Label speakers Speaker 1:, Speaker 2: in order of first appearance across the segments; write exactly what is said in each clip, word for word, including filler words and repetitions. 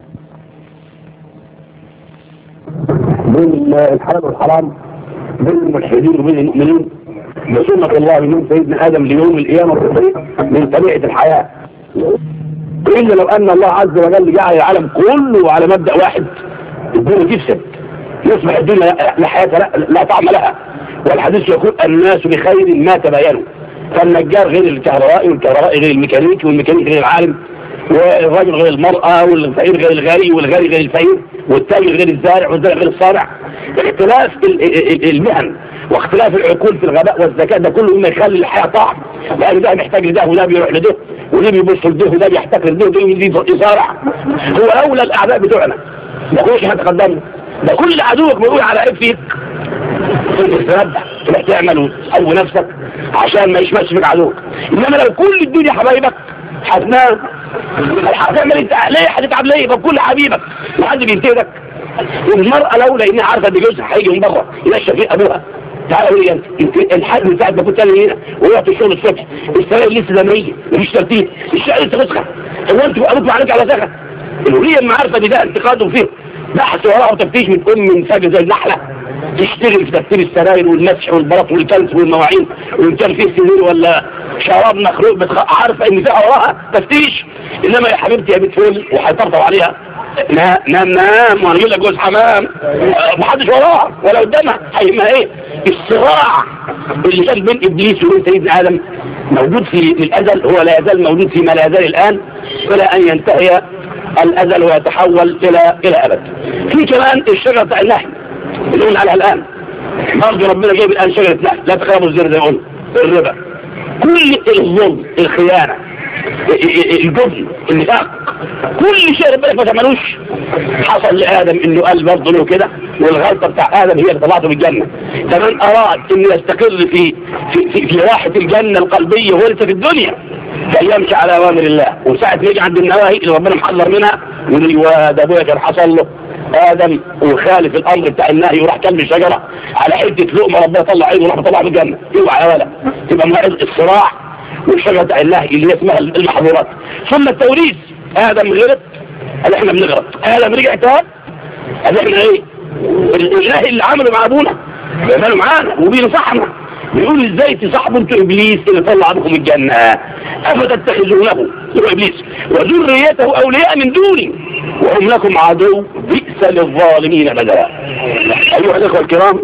Speaker 1: بين الحلال والحرام، بين الملحدين وبين المؤمنين، بسنة الله من سيدنا آدم ليوم القيامة من طبيعة الحياة. إلا لو أن الله عز وجل جعل العالم كله على مبدأ واحد الدنيا تفسد، يصبح الدنيا لا حياة لا, لا طعم لها. والحديث يقول الناس بخير ما تباينوا، فالنجار غير الكهربائي والكهربائي غير الميكانيكي والميكانيكي غير العالم، والراجل غير المرأة والفقير غير الغني والغني غير الفقير والتاجر غير الزارع والزارع غير الصانع. اختلاف المهن واختلاف العقول في الغباء والذكاء ده كله مما يخلي الحياة طعم، لأن ده محتاج لده وده بيروح لده وده بيبص لده وده بيحتكر لده وده يصارع. هو أولى الأعداء بتوعنا ما يقولش هتقدمنا، ده كل عدوك بيقول على عيب فيك انت تتنبه تروح تعمل وتقوي نفسك عشان ما يشمس فيك عدوك. انما لو كل الدنيا حبايبك هتنام هتعمل انت ليه؟ هتتعب ليه؟ فكل حبيبك وحد بينتهدك. المرأة لولا انها عارفه ان جوزها هيجي من بره ينشف في ابوها، تعالى قولي انت انت الحاج من ساعه ما كنت انا هنا ورحت الشغل الصبح السراير لسه زمنيه مفيش ترتيب، الشقه لسه تسخن، هو انت ابوك عليك على سخن؟ الوليه ما عارفه ان ده انتقاد فيه بحث وراء وتفتيش من ام من فجر زي النحله تشتغل في ترتيب السراير والمسح والبلاط والكنس والمواعين وان كان فيه سرير ولا شراب مخروق بتخ... عارفه ان فيها وراها تفتيش. انما يا حبيبتي يا بنت فل وهيطرطوا عليها نام نام نام وانا اجيب لك جوز حمام محدش وراها ولا قدامها. ما ايه الصراع اللي كان بين ابليس وبين سيدنا ادم موجود في الازل، هو لا يزال موجود فيما لا يزال الان الى ان ينتهي الازل ويتحول الى الى ابد. في كمان الشجره بتاع النحل اللي قلنا عليها الان برضه ربنا جايب الان شجره نحل لا تقربوا الزنا زي ما قلنا، الربا، كل الظلم، الخيانه، الجبن، النفاق، كل شيء ربنا ما تعملوش حصل لادم انه قال برضه له كده، والغلطه بتاع ادم هي اللي طلعته من الجنه. فمن اراد انه يستقر في في في, في راحه الجنه القلبيه هو لسه في الدنيا فيمشي على اوامر الله، وساعه ما يجي عند النواهي اللي ربنا محذر منها يقول وده ابويا كان حصل له ادم وخالف الامر بتاع النهي وراح كلم الشجره على حته لقمه ربنا طلع عينه وراح طلع من الجنه. اوعى يا ولد تبقى موعد الصراع والشجره بتاع النهي اللي هي اسمها المحظورات. ثم التوريث، ادم غلط قال احنا بنغلط، ادم رجع تاب قال احنا ايه النهي اللي عمله مع ابونا بيعملوا معانا وبينصحنا بيقول ازاي تصاحبوا انتوا ابليس اللي طلع بكم الجنه افتتخذونه هو ابليس وذريته اولياء من دوني وهم لكم عدو بئس للظالمين بدلا. ايها الاخوه الكرام،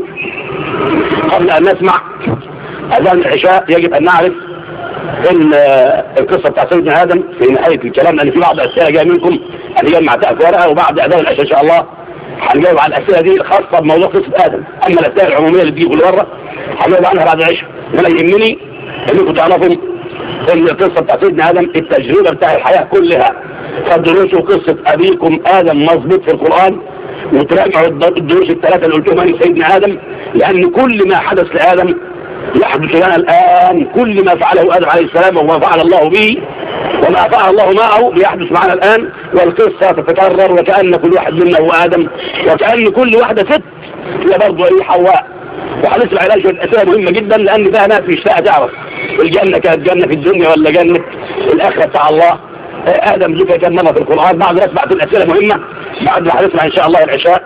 Speaker 1: قبل ان نسمع اذان العشاء يجب ان نعرف ان القصه بتاع سيدنا ادم في نهايه الكلام، لان في بعض الاسئله جايه منكم هنجمع في ورقه وبعد اذان العشاء ان شاء الله هنجاوب على الاسئله دي الخاصه بموضوع قصه ادم. اما الاسئله العموميه اللي بتيجي كل مره هنجاوب عنها بعد العشاء. ولا يهمني انكم تعرفوا ان القصه بتاع سيدنا ادم التجربه بتاع الحياه كلها فدروسوا قصه ابيكم ادم مظبوط في القران وتراجعوا الدروس الثلاثه اللي قلتهم عن سيدنا ادم، لان كل ما حدث لادم يحدث لنا الان، كل ما فعله ادم عليه السلام وما فعل الله به وما فعل الله معه بيحدث معنا الان، والقصه تتكرر وكأن كل واحد منا هو ادم وكأن كل واحده ست هي برضه ايه حواء. وهنسمع علاج الاسئله مهمه جدا لان فيها ناس مشتاقه تعرف الجنه كانت جنه في الدنيا ولا جنه الاخره بتاع الله. ادم ذكر كم مره في القران. بعد ما نسمع الاسئله مهمه بعد ما هنسمع ان شاء الله العشاء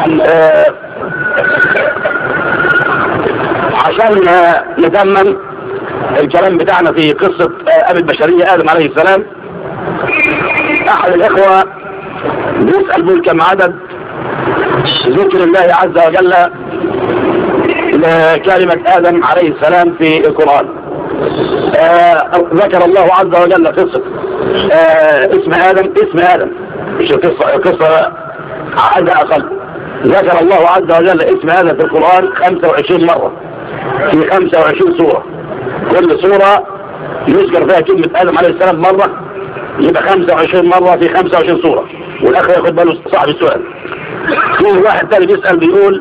Speaker 1: عشان نتمم الكلام بتاعنا في قصه ابي البشريه ادم عليه السلام. احد الاخوه بيسال بيقول كم عدد ذكر الله عز وجل لكلمه ادم عليه السلام في القران. آه ذكر الله عز وجل قصة آه اسم آدم اسم آدم مش قصة قصة عدد أقل. ذكر الله عز وجل اسم آدم في القرآن خمسة وعشرين مرة في خمسة وعشرين سورة، كل سورة يذكر فيها كلمة آدم عليه السلام مرة يبقى خمسة وعشرين مرة في خمسة وعشرين سورة. والأخ ياخد باله صاحب السؤال. في واحد تاني بيسأل بيقول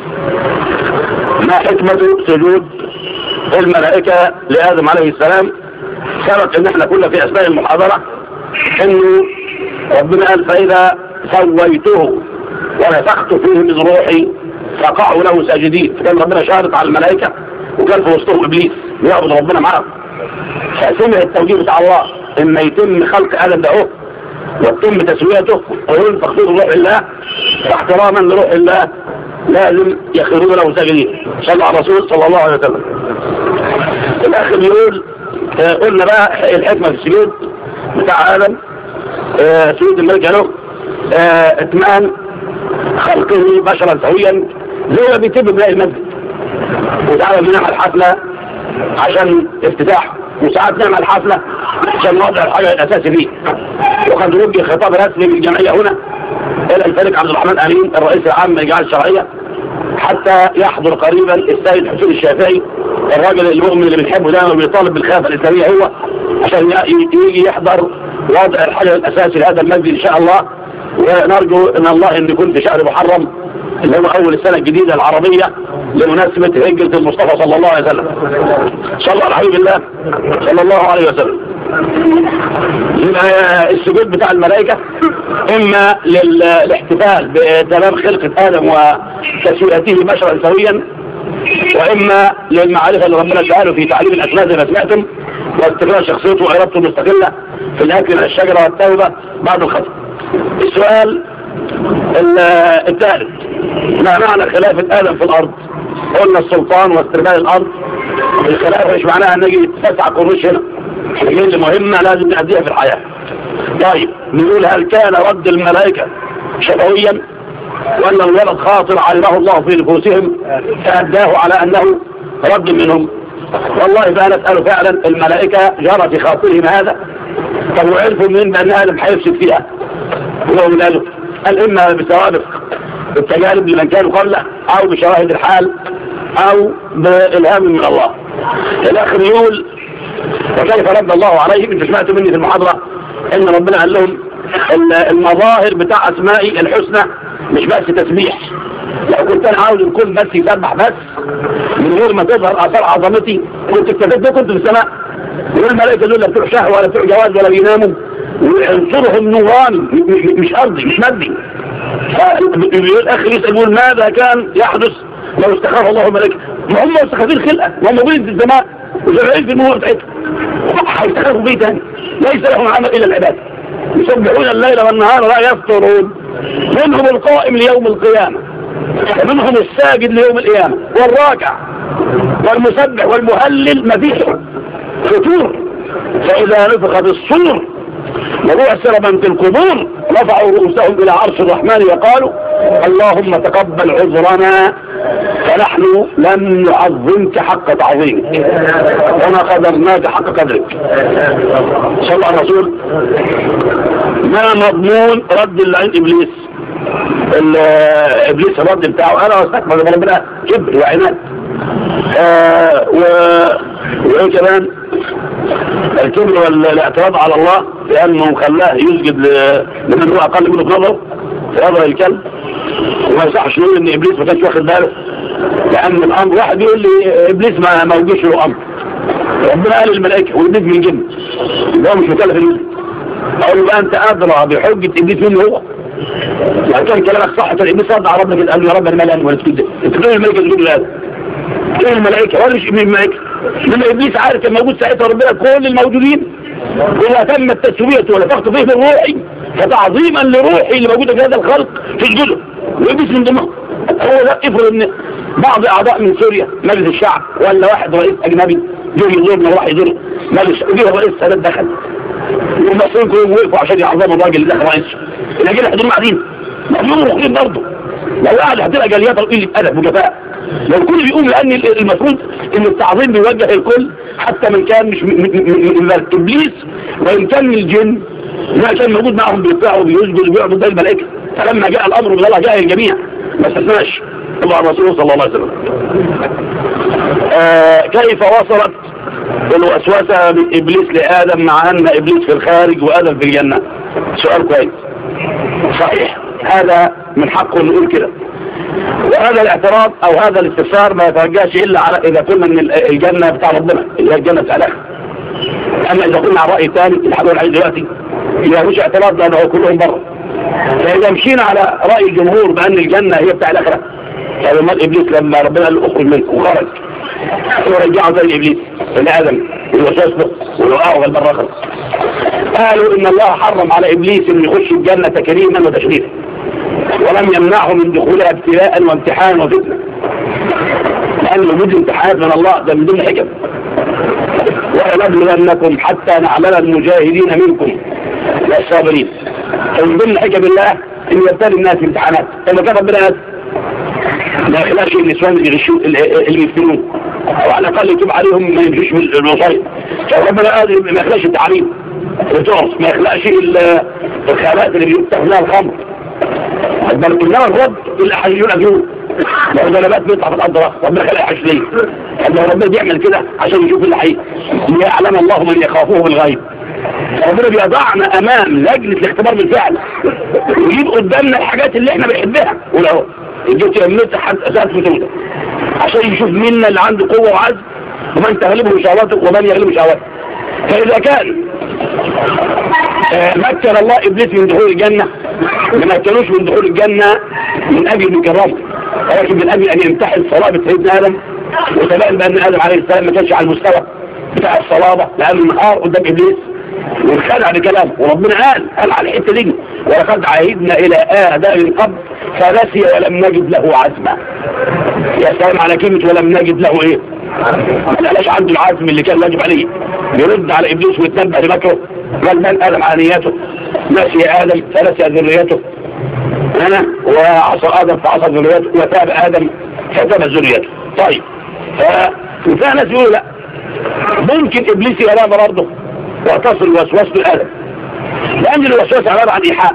Speaker 1: ما حكمة سجود الملائكة لآدم عليه السلام؟ سبق ان احنا كنا في اثناء المحاضرة انه ربنا قال فاذا سويته ونفخت فيه من روحي فقعوا له ساجدين، فكان ربنا شارط على الملائكة وكان في وسطهم ابليس بيعبد ربنا معاهم. فسمع التوجيه بتاع الله اما يتم خلق ادم ده اهو وتتم تسويته وينفخ فيه روح الله، واحتراما لروح الله لازم يخرون له ساجدين. صلى على الرسول صلى الله عليه وسلم. الاخر بيقول آه قلنا بقى الحكمه في السجود بتاع ادم، آه سجود الملك له، آه اتمان خلقه بشرا سويا زي ما بيتم بناء المسجد. وتعالى بنعمل حفله عشان افتتاح، وساعات نعمل حفله عشان نوضع الحاجه الاساسي فيه. وقد نوجه خطاب رسمي للجمعيه هنا الى الملك عبد الرحمن امين الرئيس العام للجمعيه الشرعيه حتى يحضر قريبا السيد حسين الشافعي الراجل المؤمن اللي بنحبه دائما وبيطالب بالخلافه الاسلاميه هو، عشان يجي يحضر وضع الحجر الاساسي لهذا المسجد ان شاء الله. ونرجو ان الله ان يكون في شهر محرم اللي هو اول السنه الجديده العربيه لمناسبه هجره المصطفى صلى الله عليه وسلم. صلى على حبيب الله صلى الله عليه وسلم. السجود بتاع الملائكه اما للاحتفال بتمام خلقه ادم وتسويته بشرا سويا، واما للمعرفه اللي ربنا سأله في تعليم الاسماء زي ما سمعتم، واستقرار شخصيته وارادته المستقله في الاكل من الشجره والتوبه بعد الخطأ. السؤال الثالث، ما معنى خلافه ادم في الارض؟ قلنا السلطان واستربال الارض. الخلافه مش معناها ان نجي تسع قروش هنا، هي مهمه لازم نأديها في الحياه. طيب نقول هل كان رد الملائكه شفويا ولا الولد خاطر علمه الله في نفوسهم فأداه على أنه رد منهم؟ والله فأنا أسأل فعلا الملائكة جرى في خاطرهم هذا، طب وعرفوا منين بأن آدم حيفسد فيها؟ وهم قالوا قال إما بسوابق التجارب لمن كانوا قبله أو بشواهد الحال أو بإلهام من الله. الآخر يقول وكيف رد الله عليهم؟ انتوا سمعتوا مني في المحاضرة إن ربنا قال لهم المظاهر بتاع أسمائي الحسنى مش بس تسبيح. لو كنت انا عاوز الكل بس يسبح بس من غير ما تظهر اثار عظمتي كنت اكتفيت بيه، كنت في السماء. والملائكه دول لا بتوع شهوه ولا بتوع جواز ولا بيناموا، وعنصرهم نوراني مش ارضي مش مادي. الاخر يسال يقول ماذا كان يحدث لو استخاف الله الملائكه؟ ما هم مستخافين خلقه وهم موجودين في السماء وشغالين في النور بتاعتهم، هيستخافوا بيه تاني؟ ليس لهم عمل الا العباده، يسبحون الليل والنهار لا يفطرون. منهم القائم ليوم القيامة، ومنهم الساجد ليوم القيامة، والراكع والمسبح والمهلل ما فيش فتور. فإذا نفخ في الصور وبعثر من في القبور رفعوا رؤوسهم إلى عرش الرحمن وقالوا اللهم تقبل عذرنا فنحن لم نعظمك حق تعظيمك وما قدرناك حق قدرك. صلى الله عليه الرسول. ما مضمون رد اللي عند إبليس؟ إبليس الرد بتاعه أنا واستكبر ربنا كبر وعناد. آه وإيه كمان؟ الكبر والاعتراض على الله لأنه خلاه يسجد لمن هو أقل منه في نظره في نظر الكلب. وما يصحش نقول إن إبليس ما كانش واخد باله، لأن الأمر واحد يقول لي إبليس ما ما وجهش له أمر. ربنا قال الملائكة وإبليس من الجن هو مش مكلف المسجد. أقول له بقى أنت أدرى بحجة إبليس منه هو؟ يعني كان كلامك صح، كان إبليس رد على ربنا كده قال له يا رب أنا مالي ولا تسجد؟ أنت بتقول الملائكة تسجد لهذا؟ ايه الملائكة ولا مش من الملائكة؟ لما ابليس عارف كان موجود ساعتها ربنا كل الموجودين ولا تم التسوية ولا فقط فيه من روحي فتعظيما لروحي اللي موجودة في هذا الخلق تسجده، وابليس من ضمنهم. هو ده افرض ان بعض اعضاء من سوريا مجلس الشعب ولا واحد رئيس اجنبي جه يزورنا وراح يزور مجلس جه رئيس السادات دخل والمصريين كلهم وقفوا عشان يعظموا الراجل اللي دخل رئيسه، الاجانب حضور قاعدين مظلوم مخلين برضه. لو قاعد هتبقى جاليات وقله ادب وجفاء. لو الكل بيقوم لان المفروض ان التعظيم بيوجه الكل حتى من كان مش من ابليس وان كان من الجن ما كان موجود معهم بيطيعوا وبيسجدوا وبيعبدوا زي الملائكه. فلما جاء الامر بالله جاء الجميع ما استثناش طبعا الرسول صلى الله عليه وسلم. آه كيف وصلت الوسوسه من ابليس لادم مع ان ابليس في الخارج وادم في الجنه؟ سؤال كويس. صحيح هذا من حقه نقول كده، وهذا الاعتراض او هذا الاستفسار ما يتوجهش الا على اذا كنا من الجنه بتاع ربنا اللي هي الجنه بتاع الاخره. اما اذا كنا على الراي الثاني اللي هنقول عليه دلوقتي يبقى مش اعتراض لانه هو كلهم بره. فاذا مشينا على راي الجمهور بان الجنه هي بتاع الاخره يعني امال ابليس لما ربنا قال له اخرج منه وخرج ورجعه زي ابليس اللي ادم والوسوسه ووقعه في البر اخر. قالوا ان الله حرم على ابليس انه يخش الجنة تكريما وتشريفا، ولم يمنعه من دخولها ابتلاء وامتحانا وفتنة، لأن وجود امتحانات من الله ده من ضمن الحكم. ولنبلونكم حتى نعلم المجاهدين منكم والصابرين. من ضمن حكم الله ان يبتلي الناس امتحانات، لما كان ربنا ناس ما يخلاش النسوان اللي يغشوا اللي يفتنون، او على الاقل يتوب عليهم ما يمشوش بالوصايا. ربنا قادر ما يخلاش التعليم الترس، ما يخلاش الخالات اللي بيفتح لها الخمر، بل انما الرب اللي حيجون اجرون لو ذنبات بيطلع في الارض رأس. ربنا خلق حش ليه؟ لو ربنا بيعمل كده عشان يشوف اللي حقيقي، ليعلم الله من يخافوه بالغيب. ربنا بيضعنا امام لجنة الاختبار بالفعل، ويجيب قدامنا الحاجات اللي احنا بنحبها، ولو جبت يمنت حد اساس فتوته عشان يشوف منا اللي عنده قوة وعزم، ومن تغلبه شهواته ومن يغلبه شهواته. فاذا كان آه مكن الله ابليس من دخول الجنة، ما مكنوش من دخول الجنة من اجل ان يكرمه، ولكن من اجل ان يمتحن صلابة سيدنا ادم، وتبين بان ادم عليه السلام ما كانش على المستوى بتاع الصلابة، لانه انهار قدام ابليس وانخدع بكلامه. وربنا قال قال على الحته دي: ولقد عهدنا الى ادم من قبل فنسي ولم نجد له عزما. يا سلام على كلمه ولم نجد له ايه؟ ما قالش عنده العزم اللي كان واجب عليه يرد على ابليس ويتنبه لمكره. قال من ادم على نياته، نسي ادم فنسي ذريته، انا وعصى ادم فعصى ذريته، وتاب ادم فتاب ذريته. طيب ففي ناس يقولوا لا، ممكن ابليس ينام برضه وتصل وسوسه الادم، لان الوسوسه عباره عن ايحاء،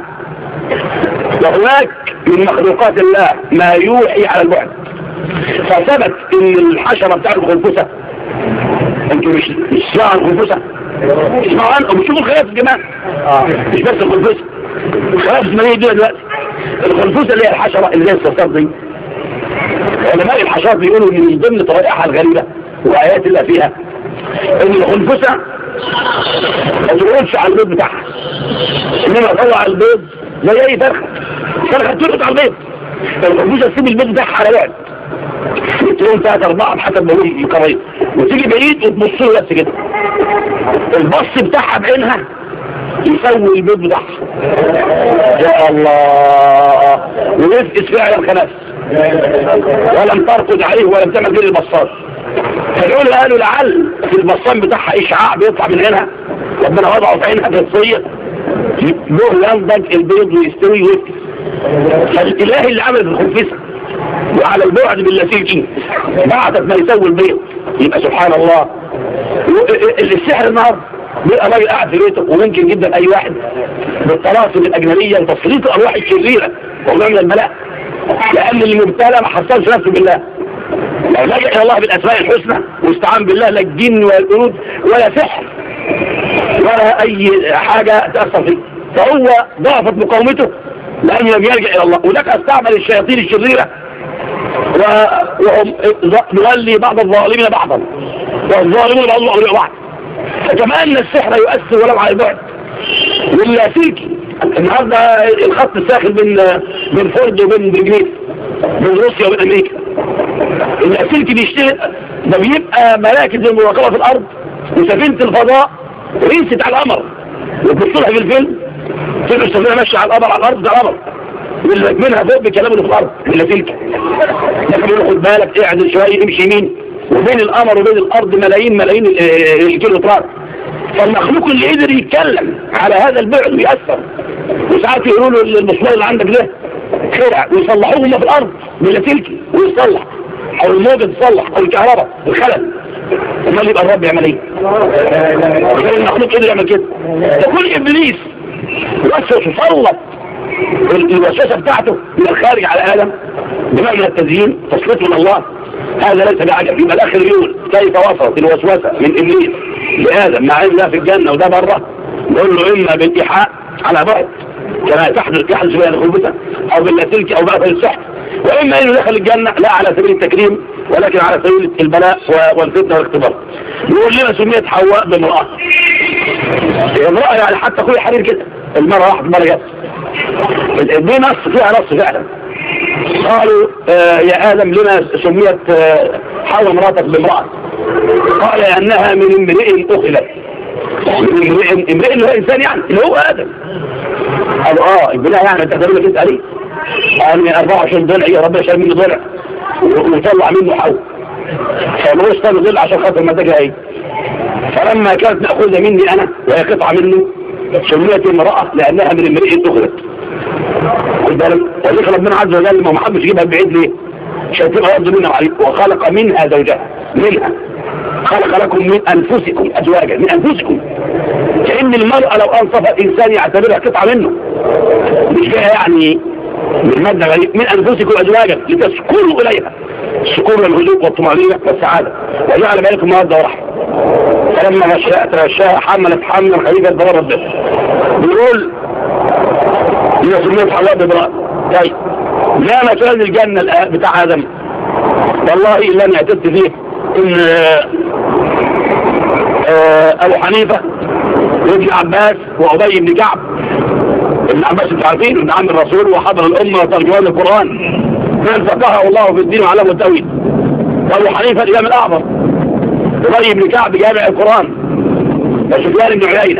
Speaker 1: وهناك من مخلوقات الله ما يوحي على البعد. فثبت ان الحشره بتاع الخنفسه، انتوا مش مش سمعوا عن الخنفسه؟ اسمعوا عنه وبتشوفوا الخلايا في الجمال، مش بس الخنفسه، الخلايا في الجمال دي دلوقتي. الخنفسه اللي هي الحشره اللي هي الصرصار دي، علماء الحشرات بيقولوا ان من ضمن طرائقها الغريبه وايات الله فيها ان الخنفسه ما تقولش على البيض بتاعها، انما تطلع البيض زي اي فرخه، فرخه ترقد على البيض، فالخنفسه تسيب البيض بتاعها على بعد تقوم ثلاثة أربعة بحسب ما هو القريب، وتيجي بعيد وتبص له بس كده، البص بتاعها بعينها يسوي البيض بتاعها. يا الله، ونفقس فعلا خلاص، ولم ترقد عليه ولم تعمل غير البصات. فالعلماء قالوا لعل في البصان بتاعها اشعاع بيطلع من هنا، ربنا وضعه في عينها بالصية له ينضج البيض ويستوي ويفكس. فالاله اللي عمل الخنفسه وعلى البعد باللاسلكي بعتت ما يسوي البيض، يبقى سبحان الله. السحر النهارده بيبقى راجل قاعد في بيته، وممكن جدا اي واحد بالطلاسم الاجنبيه وتسليط الارواح الشريره والله من البلاء، لان المبتلى ما حصلش نفسه بالله، لو لجأ الى الله بالاسماء الحسنى واستعان بالله لا الجن ولا القرود ولا سحر ولا اي حاجه تاثر فيه، فهو ضعفت مقاومته لانه لم يلجأ الى الله. وذاك استعمل الشياطين الشريره وهم نولي بعض الظالمين بعضا والظالمون بعضهم اولياء بعض. فكمان السحر يؤثر ولو على البعد. واللاسلكي النهارده الخط الساخن بين بين فورد وبين برجليس، بين روسيا وبين امريكا، اللاسلكي بيشتغل ده بيبقى مراكز المراقبه في الارض وسفينه الفضاء ريست على القمر، وتبص لها في الفيلم تلقى السفينه ماشيه على القمر على الارض بتاع القمر، واللي منها فوق بكلامه اللي في الارض اللاسلكي. لكن يقول خد بالك اعدل شويه امشي يمين، وبين القمر وبين الارض ملايين ملايين الكيلومترات. فالمخلوق اللي قدر يتكلم على هذا البعد ويأثر، وساعات يقولوا له المسمار اللي عندك ده خرع ويصلحوه هم في الارض باللاسلكي ويصلح، او الموجة تصلح او الكهرباء الخلل. امال يبقى الرب يعمل ايه؟ المخلوق قدر يعمل كده. تقول ابليس وسوس وسلط الوسوسه بتاعته من الخارج على ادم بنوع من التزيين تسليط من الله، هذا ليس بعجب. يبقى الاخر يقول كيف وصلت الوسوسه من ابليس لادم مع ان ده في الجنه وده بره؟ نقول له اما بالايحاء على بعد كما تحدث تحدث بين الخبثه او باللاسلكي او بقى السحر، واما انه دخل الجنه لا على سبيل التكريم ولكن على سبيل البلاء والفتنه والاختبار. نقول لنا سميت حواء بامراه، امراه يعني حتى كل حرير كده المره واحده مره جت دي نص فيها نص فعلا. قالوا آه يا ادم لما سميت آه حواء مراتك بامراه؟ قال لانها من امرئ اخلت امرئ امرئ اللي هو انسان يعني اللي هو ادم. قالوا اه البناء يعني انت تقدر انت عليه. قال أربعة وعشرين ضلع يا رب شال منه ضلع وطلع منه حول، فما هوش طالب ضلع عشان خاطر المداجة ايه. فلما كانت مأخوذة مني انا وهي قطعة منه سميت امرأة لانها من امرئ اخرت. ولذلك ربنا عز وجل ما محبش يجيبها بعيد ليه؟ عشان تبقى يرضى منها عليك. وخلق منها زوجها، منها خلق لكم من انفسكم ازواجا، من انفسكم. كأن المرأة لو انصفت انسان يعتبرها قطعة منه، مش جايه يعني من مادة غريب. من انفسكم ازواجا لتسكنوا اليها، السكون والهدوء والطمأنينة والسعادة، وجعل بينكم مودة ورحمة. فلما غشاها غشاها حملت حملا خفيفا فمرت به. بيقول إذا سميت حواء بإبراء. طيب ما مكان الجنة بتاع آدم؟ والله اللي أنا اعتدت فيه إن أبو حنيفة وابن عباس وأبي بن كعب. ابن عباس انتوا عارفين ابن عم الرسول وحضر الأمة وترجمان القرآن، من فقهه الله في الدين وعلمه التأويل. وأبو حنيفة الإمام الأعظم، أبي بن كعب جامع القرآن، وسفيان بن عيينة.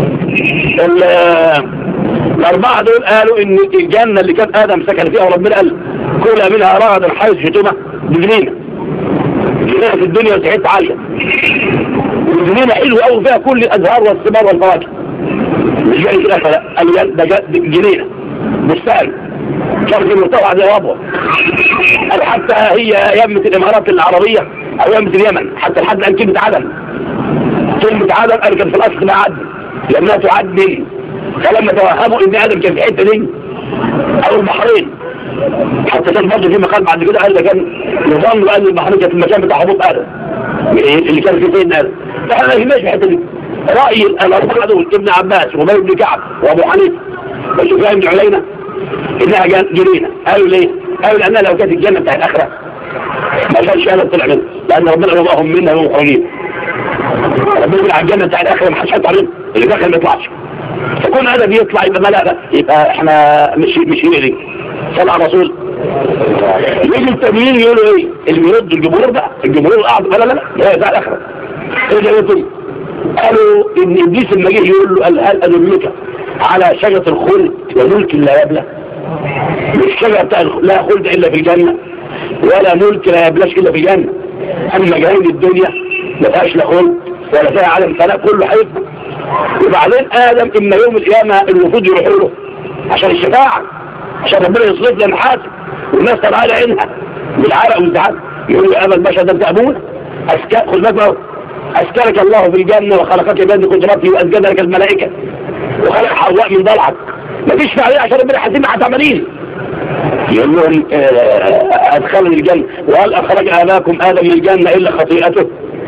Speaker 1: الأربعة دول قالوا إن الجنة اللي كان آدم سكن فيها وربنا قال كلها منها رغدا حيث شتمة بجنينة. جنينة في الدنيا وسعيد عالية، والجنينة حلوة أوي فيها كل الأزهار والثمار والفواكه. مش جاي في الآخر لا، قال ده جنينة بستان شرق مرتفع زي ربوة. قال حتى هي يمة الإمارات العربية أو يمة اليمن، حتى لحد الآن كلمة عدن. كلمة عدن قال كان في الأصل ما عدن لأنها تعدن. فلما توهموا ان ادم كان في حته دي او البحرين، حتى كان برضه في مقال بعد كده قال ده كان يظن ان البحرين كانت المكان بتاع هبوط ادم اللي كان فيه سيدنا ادم. فاحنا ما فيناش في الحته دي. راي الاربعه دول ابن عباس وابي بن كعب وابو حنيفه وسفيان بن عيينه انها جنينه. قالوا ليه؟ قالوا لانها لو كانت الجنه بتاع الاخره ما كانش ادم طلع منها، لان ربنا رضاهم منها وهم خارجين. ربنا على الجنه بتاع الاخره ما حدش هيطلع منها، اللي داخل ما يطلعش. فكون هذا بيطلع يبقى ملا بقى، يبقى احنا مش مش هي دي. صلى على الرسول. يجي التانيين يقولوا ايه؟ اللي بيردوا الجمهور بقى، الجمهور الأعظم لا لا لا لا بتاع الاخره. ايه ده يقول؟ قالوا ان ابليس لما جه يقول له هل ادلك على شجره الخلد وملك لا يبلى؟ مش شجره بتاع لا خلد الا في الجنه، ولا ملك لا يبلاش الا في الجنه. اما جهنم الدنيا ما فيهاش لا خلد ولا فيها عالم فلا، كله هيفضل. وبعدين آدم إما يوم القيامة المفروض يروحوا له عشان الشفاعة، عشان ربنا يصرف لنا حاسب والناس طلع على عينها بالعرق والزعل. يقول يا أبا البشر ده أنت أبونا، أسكت خذ بالك أسكنك الله في الجنة وخلقك بيد قدرته وأسجد لك الملائكة وخلق حواء من ضلعك، مفيش فعليه عشان ربنا يحاسبنا على تعملين. يقول لهم أدخلني الجنة وهل أخرج آباكم آدم من الجنة إلا خطيئته؟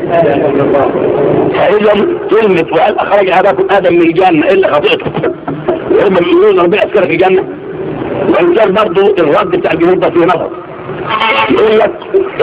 Speaker 1: فإذا كلمة وقال أخرج آباكم آدم من الجنة إلا خطيئته، وهم بيقولون ربنا أسكرك الجنة. وإن كان برضه الرد بتاع الجمهور ده فيه نظر. يقول لك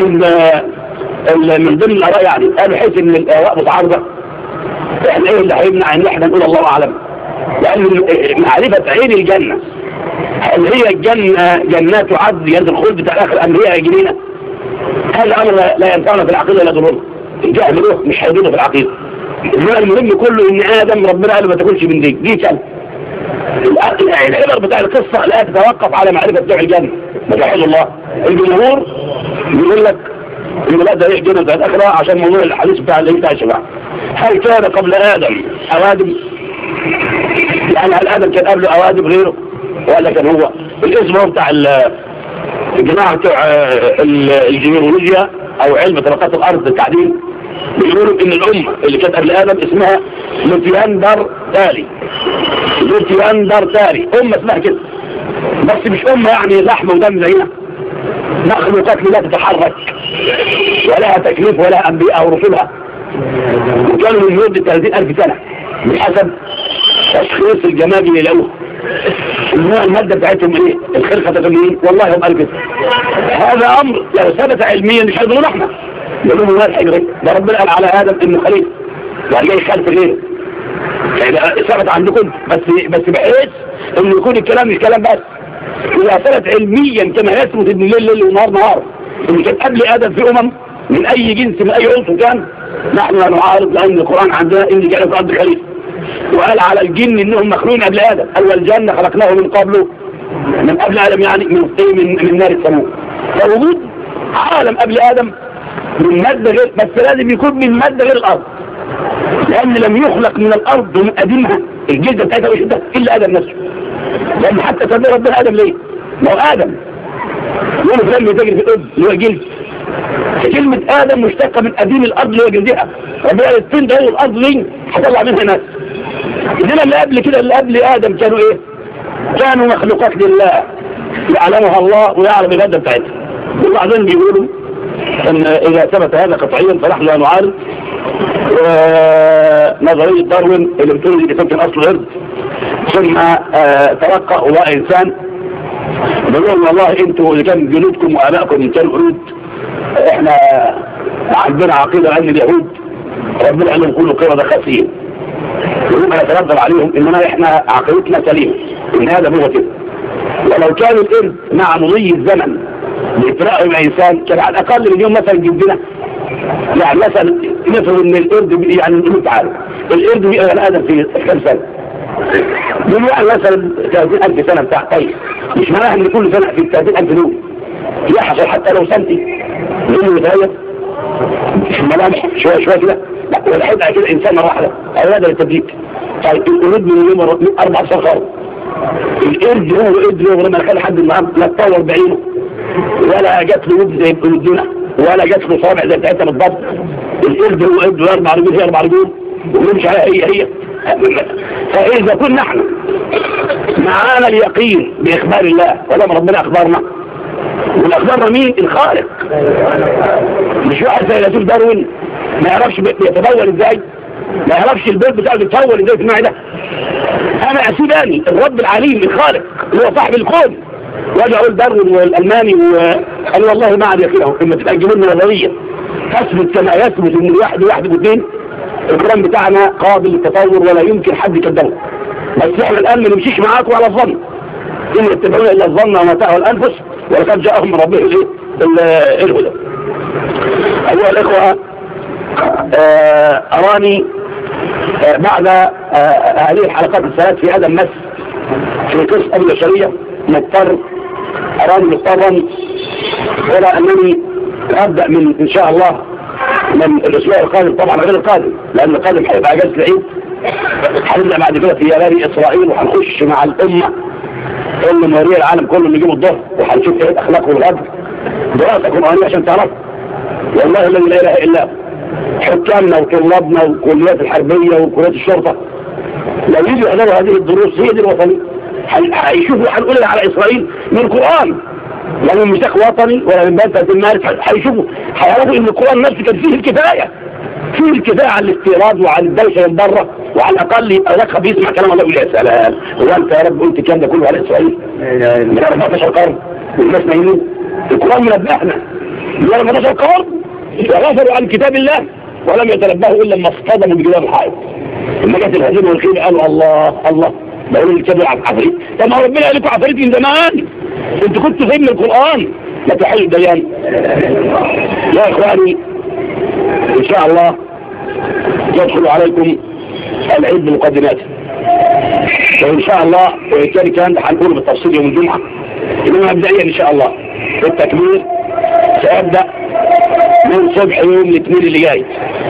Speaker 1: إن من ضمن الآراء يعني قالوا حيث إن الآراء متعارضة، إحنا إيه اللي هيمنع إن إحنا نقول الله أعلم؟ لأن معرفة عين الجنة هل هي الجنة جنات عدن يد الخلد بتاع الآخر أم هي جنينة؟ هذا أمر لا ينفعنا في العقيدة ولا يضرنا. الجهل له مش هيضره في العقيدة. المهم كله إن آدم ربنا قال ما تاكلش من دي دي كلمة. العبر بتاع القصة لا تتوقف على معرفة بتوع الجنة، مجاهد الله. الجمهور يقول لك إن لا ده الجنة بتاع الآخرة عشان موضوع الحديث بتاع اللي بتاع الشفاعة. هل كان قبل آدم أوادم؟ يعني هل آدم كان قبله أوادم غيره؟ ولا كان هو الاسم هو بتاع الجماعة بتوع الجيولوجيا او علم طبقات الارض التعديل، بيقولوا ان الامة اللي كانت قبل ادم اسمها لوتياندر تالي. لوتياندر تالي امة اسمها كده، بس مش امة يعني لحم ودم زينا، مخلوقات لا تتحرك ولا تكليف ولا انبياء او رسلها، وكانوا من مدة ثلاثين الف سنة بحسب تشخيص الجماجم اللي لقوها. النوع المادة بتاعتهم ايه؟ الخلقة تغنين والله هم قال كده. هذا امر لو ثبت علميا مش هيضرنا احنا، يقولوا ما الحجر ده ربنا قال على ادم انه خليل يعني جاي خلف غيره، يعني ثبت عندكم بس بس بحيث انه يكون الكلام مش كلام بس، اذا ثبت علميا كما يثبت ان الليل ليل ونهار نهار، ان كان قبل ادم في امم من اي جنس من اي عنصر كان نحن لا نعارض، لأن القرآن عندنا إن جعل في الأرض خليفة، وقال على الجن إنهم مخلوقين قبل آدم، قال والجنة خلقناه من قبله، من قبل آدم يعني من من من نار السموم. فوجود عالم قبل آدم من مادة غير، بس لازم يكون من مادة غير الأرض، لأن لم يخلق من الأرض ومن قديمها الجلدة بتاعتها وشدة إلا آدم نفسه. لأن حتى سمي ربنا آدم ليه؟ ما هو آدم يقول لم تجري في الأرض اللي هو جلد. كلمة آدم مشتقة من قديم الأرض اللي هو جلدها، ربنا الطين ده والأرض دي هطلع منها ناس. إنما اللي قبل كده اللي قبل آدم كانوا إيه؟ كانوا مخلوقات لله يعلمها الله ويعلم المادة بتاعتها. وبعدين بيقولوا أن إذا ثبت هذا قطعيا فنحن لا نعارض. ونظرية داروين اللي بتقول اللي كان أصل الأرض ثم ترقى وبقى إنسان، بيقولوا والله أنتوا اللي كان جنودكم وآبائكم كانوا قرود، إحنا عندنا عقيدة أن اليهود ربنا عليهم كله قردة خاسئين، ولما نتردد عليهم إنما إحنا عقيدتنا سليمة إن هذا هو كده. ولو كان القرد مع مضي الزمن بإطراء مع إنسان كان على الأقل اليوم مثلا جلدنا، يعني مثلا نفرض إن القرد يعني نقول تعالى القرد بيبقى بني آدم في كم سنة؟ دول يعني مثلا ثلاثين ألف سنة بتاع، طيب مش معناها إن كل سنة في ثلاثين ألف دول يحصل حتى لو سنتي لأنه يتغير مش ملامح شوية شوية كده، لا والحقيقة كده إنسان مرة واحدة أولاده للتدريج. طيب القرد من اليوم أربع سنوات، القرد هو القرد هو لما كان حد النهارده لا اتطور بعينه ولا جات له ود زي القردونه ولا جات له صابع زي بتاعتها بالضبط. القرد هو قرد واربع رجول هي اربع رجول ونمشي عليها هي هي. فاذا كنا احنا معانا اليقين باخبار الله ولما ربنا اخبرنا، والاخبار مين؟ الخالق. مش واحد زي رسول داروين ما يعرفش بيتطور ازاي، ما يعرفش البيت بتاعه بيتطور ازاي. اسمعي ده، انا اسيباني الرب العليم الخالق اللي هو صاحب الكون واجي اقول داروين والالماني وقال والله ما عاد يقينهم اما تتاجلوا لنا نظريه تثبت كما يثبت ان الواحد واحد واثنين. القرآن بتاعنا قابل للتطور ولا يمكن حد يكذبه، بس احنا الان ما نمشيش معاكم على الظن، ان يتبعون الا الظن وما تهوى الانفس ولقد جاءهم من ربهم الايه الهدى. ايها الاخوه، اراني بعد هذه الحلقات الثلاث في هذا المس في قصة البشرية مضطر أراني مضطرا إلى أنني أبدأ من إن شاء الله من الأسبوع القادم، طبعا غير القادم لأن القادم هيبقى أجازة العيد، هنبدأ بعد كده في ياباني إسرائيل وهنخش مع الأمة اللي موريه العالم كله اللي يجيبوا الظهر وهنشوف ايه أخلاقهم والأدب دراسة قرآنية عشان تعرف والله الذي لا إله إلا هو. حكامنا وطلابنا والكليات الحربية وكليات الشرطة لو يجوا يحضروا هذه الدروس هي دي الوطنية هيشوفوا هنقول على إسرائيل من القرآن، يعني من مشتاق وطني ولا من بلدة المارس، هيشوفوا هيعرفوا إن القرآن نفسه كان فيه الكفاية، فيه الكفاية على الاستيراد وعلى الدوشة من بره، وعلى الأقل يبقى لك بيسمع كلام الله يقول يا سلام هو أنت يا رب قلت الكلام ده كله على إسرائيل من أربعتاشر قرن والناس نايمين. القرآن منبهنا من أربعتاشر قرن غفروا عن كتاب الله ولم يتنبهوا إلا لما اصطدموا بجدار الحائط. لما جت الهزيمة والخيمة قالوا الله الله بقولوا لي كده عن عفريت. طب ما ربنا قال لكم عفريت من زمان، انتوا كنتوا فين من القرآن؟ لا تحل الديان يا إخواني. إن شاء الله يدخل عليكم العيد بمقدماته، وإن شاء الله ويتكالي كان ده هنقوله بالتفصيل يوم الجمعة. إنما مبدئيا إن شاء الله التكبير سيبدأ من صبح يوم الاثنين اللي جاي.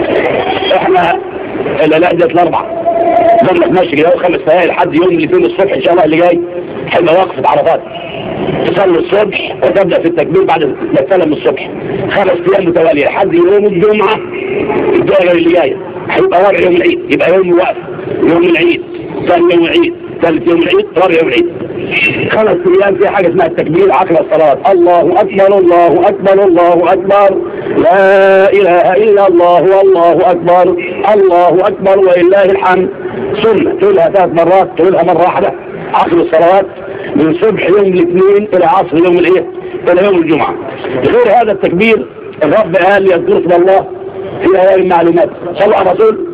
Speaker 1: احنا لا جت الاربعة ضمنك ماشي كده خمس دقايق لحد يوم الاثنين الصبح ان شاء الله اللي جاي هيبقى وقفة عرفات. تصلي الصبح وتبدأ في التكبير بعد ما تسلم الصبح خمس ايام متوالية لحد يوم الجمعة الجاية اللي جاية هيبقى رابع يوم العيد، يبقى يوم الوقف يوم العيد ثاني يوم العيد ثالث يوم العيد رابع يوم العيد. خمس ايام في حاجة اسمها التكبير عقب الصلاة. الله اكبر الله اكبر الله اكبر لا اله الا الله والله اكبر الله اكبر ولله الحمد. سنة تقولها ثلاث مرات تقولها مرة واحدة عقب الصلوات من صبح يوم الاثنين الى عصر يوم الايه الى يوم الجمعة. غير هذا التكبير الرب قال يذكر اسم الله في ايام المعلومات. صلوا على الرسول.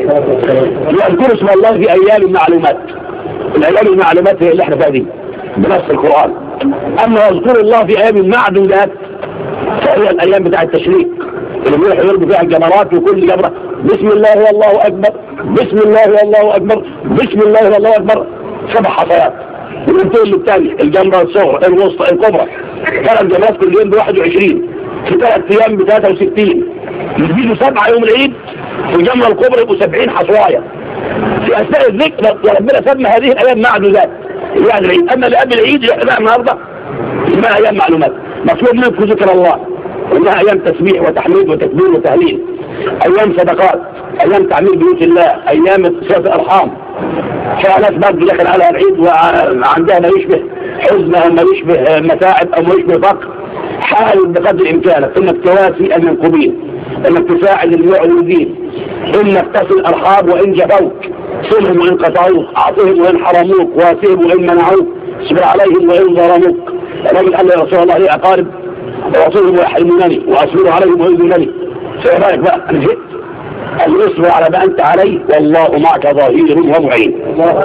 Speaker 1: يذكر اسم الله في ايام المعلومات. الايام المعلومات هي اللي احنا فيها دي بنص القرآن. اما يذكر الله في ايام المعدودات فهي الايام بتاع التشريق اللي بيروحوا يرموا فيها الجمرات، وكل جمره بسم الله والله اكبر، بسم الله والله اكبر، بسم الله والله اكبر، سبع حصيات وينتهي للثاني الجمره الصغرى الوسطى الكبرى، ثلاث جمرات كل يوم ب واحد وعشرين، في ثلاث ايام ب ثلاثة وستين، يزيدوا سبعه يوم العيد، في الجمره الكبرى يبقوا سبعين حصوايه في اثناء الذكر، وربنا سمى هذه الايام معدودات يعني العيد. اما اللي قبل العيد يحنا النهارده اسمها ايام معلومات، مطلوب منكم ذكر الله، وانها ايام تسبيح وتحميد وتكبير وتهليل، ايام صدقات، ايام تعمير بيوت الله، ايام صلة الارحام. فيها ناس برضه داخل على العيد وعندها ما يشبه حزن او ما يشبه متاعب او ما يشبه فقر. حاول بقدر امكانك انك تواسي المنكوبين، انك تساعد المعوزين، انك تصل الارحام وان جفوك، صلهم وان قطعوك، اعطهم وان حرموك، واسهم وان منعوك، اصبر عليهم وان ظلموك. الراجل قال له يا رسول الله لي اقارب واصلهم ويحرمونني واصبر عليهم ويؤذونني، فايه رايك بقى؟ انا جئت قال له اصبر على ما انت عليه والله معك ظهير ومعين.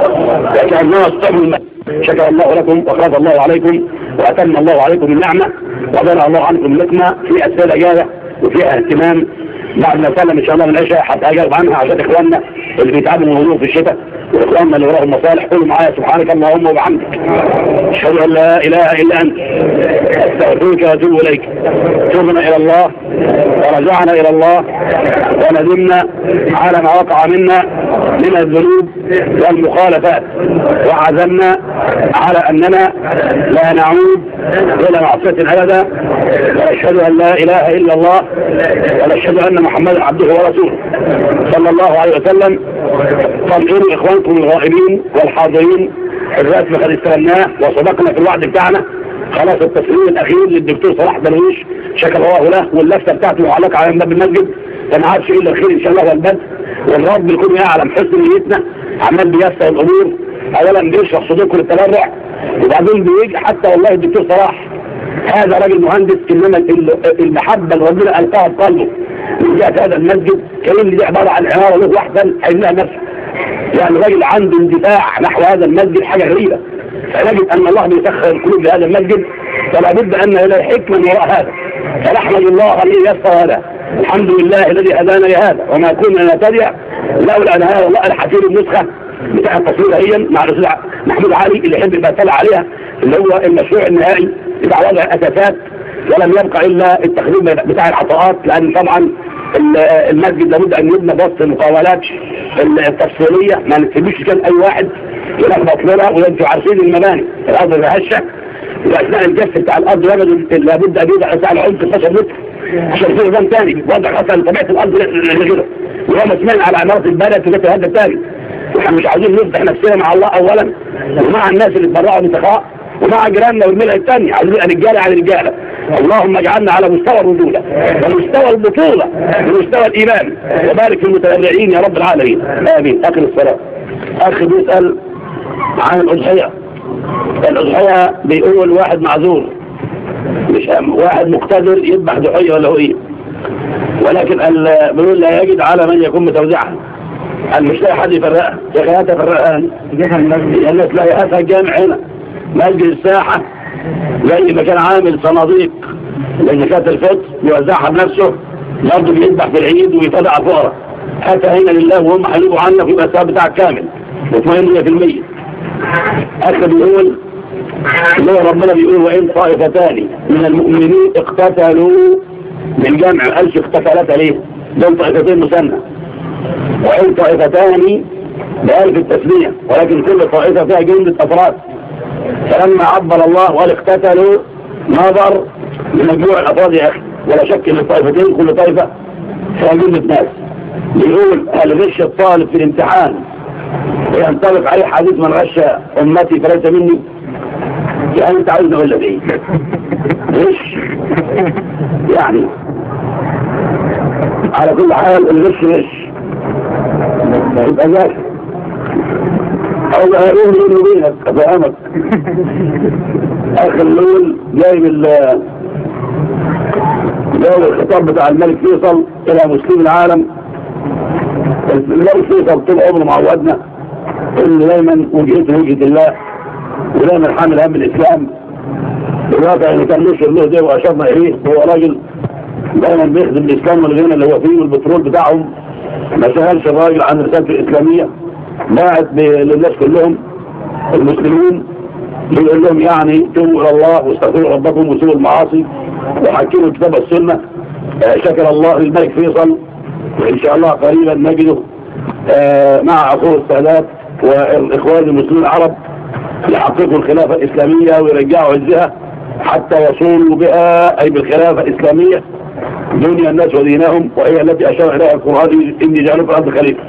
Speaker 1: فكانما استقبل. شكر الله لكم وخلف الله عليكم واتم الله عليكم النعمه وضرع الله عنكم اللقمه في اسئله جايه وفيها اهتمام بعد ما سلم ان شاء الله من العشاء حتى اجاوب عنها عشان اخواننا اللي بيتعبوا من الوضوء في الشتاء واخواننا اللي وراهم مصالح. قولوا معايا سبحانك اللهم وبحمدك اشهد ان لا اله الا انت استغفرك واتوب اليك. تبنا الى الله ورجعنا الى الله وندمنا على ما وقع منا من الذنوب والمخالفات، وعزمنا على اننا لا نعود الى معصيه ابدا، ونشهد ان لا اله الا الله ونشهد ان محمدا عبده ورسوله صلى الله عليه وسلم. طمئنوا اخوانكم الغائبين والحاضرين، الرسم قد استلمناه وصدقنا في الوعد بتاعنا. خلاص التسليم الاخير للدكتور صلاح درويش شكر الله له، واللفته بتاعته معلقه على باب المسجد، فما عادش الا الخير ان شاء الله والبدء، والرب الكل يعلم حسن نيتنا، عمال بيسر الامور، اولا بيشرح صدوركم للتبرع، وبعدين بيجي حتى والله الدكتور صلاح هذا راجل مهندس، انما المحبه اللي ربنا القاها في قلبه من جهه هذا المسجد كريم، دي عباره عن عماره له وحده حينها نفسه، يعني راجل عنده اندفاع نحو هذا المسجد حاجه غريبه. فنجد ان الله بيسخر القلوب لهذا المسجد، فلا بد ان له حكمه وراء هذا، فنحمد الله الذي يسر هذا. الحمد لله الذي هدانا لهذا وما كنا نهتدي لولا ان هذا الله الحكيم. النسخه بتاع التصوير هي مع الاستاذ محمود علي اللي يحب يبقى طالع عليها، اللي هو المشروع النهائي بتاع وضع الاساسات، ولم يبقى الا التخريب بتاع العطاءات، لان طبعا المسجد لابد ان يبنى بوسط المقاولات التفصيليه، ما نكتبش كان اي واحد يلخبط لنا. وانتم عارفين المباني الارض هشه، واثناء الجف بتاع الارض وجدوا لابد ان يوضع بتاع العمق اتناشر متر عشان في نظام ثاني وضع اصلا طبيعه الارض كده، وهو مسمين على عماره البلد في هذا الثاني. واحنا مش عاوزين نفتح نفسنا مع الله اولا، ومع الناس اللي اتبرعوا بسخاء، ومع جيراننا والملأ الثانيه، عايزين رجاله على رجاله. اللهم اجعلنا على مستوى الرجوله ومستوى البطوله ومستوى الايمان، وبارك في المتبرعين يا رب العالمين امين. اخر الصلاه. اخ بيسال عن الاضحيه. الاضحيه بيقول واحد معذور، مش واحد مقتدر يذبح ضحيه ولا هو ايه، ولكن بيقول لا يجد على من يكون متوزعها، قال مش لاقي حد يفرقها. يا اخي هات فرقها الناس تلاقي الجامع هنا مسجد الساحه زي ما كان عامل صناديق لزكاة الفطر يوزعها بنفسه، برضه بيذبح في العيد ويتابع الفقراء. حتى هنا لله وهم هيجوا عنك ويبقى الثواب بتاعك كامل واطمئن مية في المية. اخر بيقول اللي هو ربنا بيقول وان طائفتان من المؤمنين اقتتلوا، بالجمع ما قالش اقتتلتا ليه؟ دول طائفتين مثنى، وان طائفتان بألف التسمية، ولكن كل طائفة فيها جندة افراد. فلما عبر الله وقال اقتتلوا نظر لمجموع الافراد يا اخي، ولا شك ان الطائفتين كل طائفة فيها جندة ناس. بيقول هل غش الطالب في الامتحان وينطبق عليه حديث من غش امتي فليس مني؟ يعني انت عاوز نقول لك ايه؟ غش يعني على كل حال الغش غش يبقى ذاك او هيقول لي وبينك افهمك. اخر اللول جايب جايب الخطاب بتاع الملك فيصل الى مسلمي العالم. الملك فيصل طول عمره معودنا اللي دايما وجهته وجهه الله، ودايما حامل هم الاسلام. الواقع اللي كان نشر له ده واشرنا اليه هو راجل دايما بيخدم الاسلام والغنى اللي هو فيه والبترول بتاعهم. ما سألش الراجل عن الرسالة الاسلامية، باعت للناس كلهم المسلمين بيقول لهم يعني توبوا الى الله واستغفروا ربكم وسيبوا المعاصي وحكموا الكتاب والسنة. آه شكر الله للملك فيصل، وان شاء الله قريبا نجده آه مع اخوه السادات والاخوان المسلمين العرب يحققوا الخلافة الاسلامية ويرجعوا عزها حتى يصولوا بها، اي بالخلافة الاسلامية دنيا الناس ودينهم، وهي التي اشار اليها القرآن اني جعل في الارض خليفة.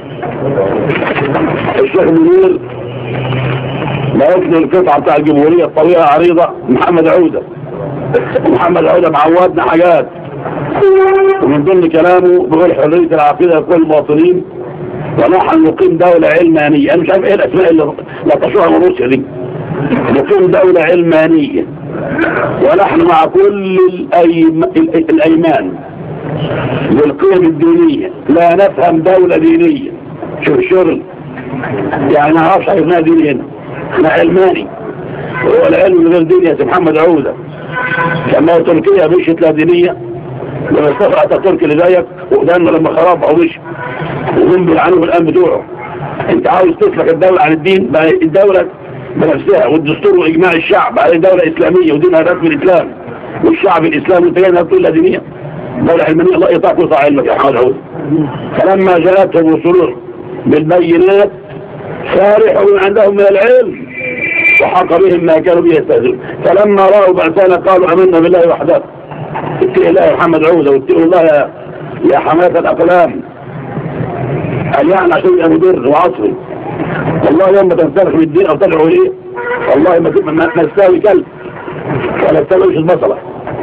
Speaker 1: الشيخ منير ما يكفي القطعة بتاع الجمهورية الطويلة عريضة محمد عودة. محمد عودة معودنا حاجات، ومن ضمن كلامه بيقول حرية العقيدة لكل المواطنين ونحن نقيم دولة علمانية. انا مش عارف ايه الاسماء اللي لا تشوفها من روسيا دي. نقيم دولة علمانية ونحن مع كل الأيم... الايمان والقيم الدينية، لا نفهم دولة دينية. شوف الشغل يعني ما اعرفش عايزنا ديني هنا، احنا علماني. هو العلم من غير دين يا محمد عودة. لما تركيا مشيت لا دينية، لما استفرع تركيا اللي زيك وقدامنا لما خراب او مش وهم بيلعنوا الان بتوعه. انت عاوز تسلك الدولة عن الدين، بقى الدولة بنفسها والدستور واجماع الشعب على دولة اسلامية ودينها رسم الاسلام والشعب الاسلامي، وانت جاي تقول لا دينية دولة علمانية. الله يطاعك ويطاع علمك يا محمد عودة. فلما جاءتهم رسلهم بالبينات فرحوا عندهم من العلم وحق بهم ما كانوا به يستهزئون، فلما رأوا بأسانا قالوا آمنا بالله وحده. اتقوا الله يا محمد عودة واتقوا الله يا, يا حماة الأقلام. قال يعني عشان يبقى مدر وعصري. والله يوم ما تنسلخ من الدين أو تدعو إليه والله ما ما تساوي كلب ولا تساويش البصلة.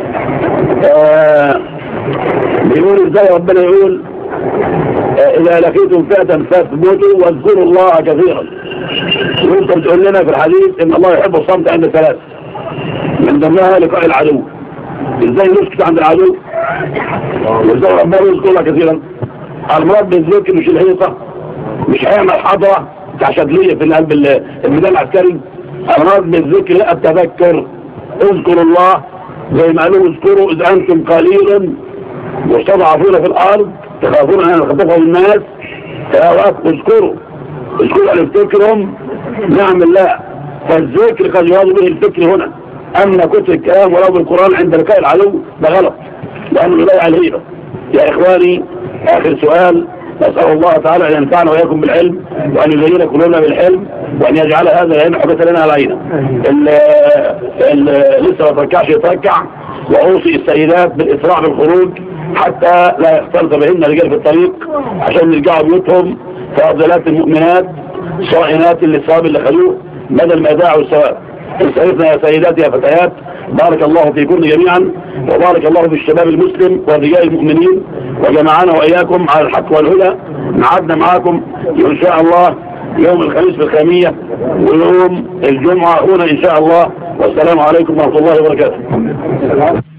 Speaker 1: آه بيقول ازاي ربنا يقول إذا لقيتم فئة فاثبتوا واذكروا الله كثيرا. وانت بتقول لنا في الحديث ان الله يحب الصمت عند ثلاث، من ضمنها لقاء العدو. ازاي نسكت عند العدو؟ وازاي ربنا يذكر الله كثيرا؟ المراد بالذكر مش الهيصة، مش هيعمل حضرة بتاع شدلية في قلب الميدان العسكري. المراد بالذكر لا التذكر. اذكروا الله زي ما قالوا اذكروا اذ انتم قليل مستضعفون في الارض تخافون ان يخطفهم الناس اذكروا. اذكروا ان افتكرهم نعم الله. فالذكر قد يراد به الفكر هنا، اما كتر الكلام ولو بالقرآن عند لقاء العدو ده غلط لانه لا الهيبة. يا اخواني اخر سؤال، نسأل الله تعالى ان ينفعنا واياكم بالعلم وان يزين قلوبنا بالحلم وان يجعل هذا العلم حبة لنا علينا. لسه ما تركعش يتركع، واوصي السيدات بالاسراع بالخروج حتى لا يختلط بهن رجال في الطريق عشان يرجعوا بيوتهم فاضلات المؤمنات صائنات للثواب اللي خلوه بدل ما يضيعوا الثواب. انصرفنا يا سيدات يا فتيات، بارك الله فيكم جميعا وبارك الله في الشباب المسلم والرجال المؤمنين وجمعنا واياكم على الحق والهدى. نعدنا معاكم ان شاء الله يوم الخميس في الخامية ويوم الجمعة هنا ان شاء الله. والسلام عليكم ورحمة الله وبركاته.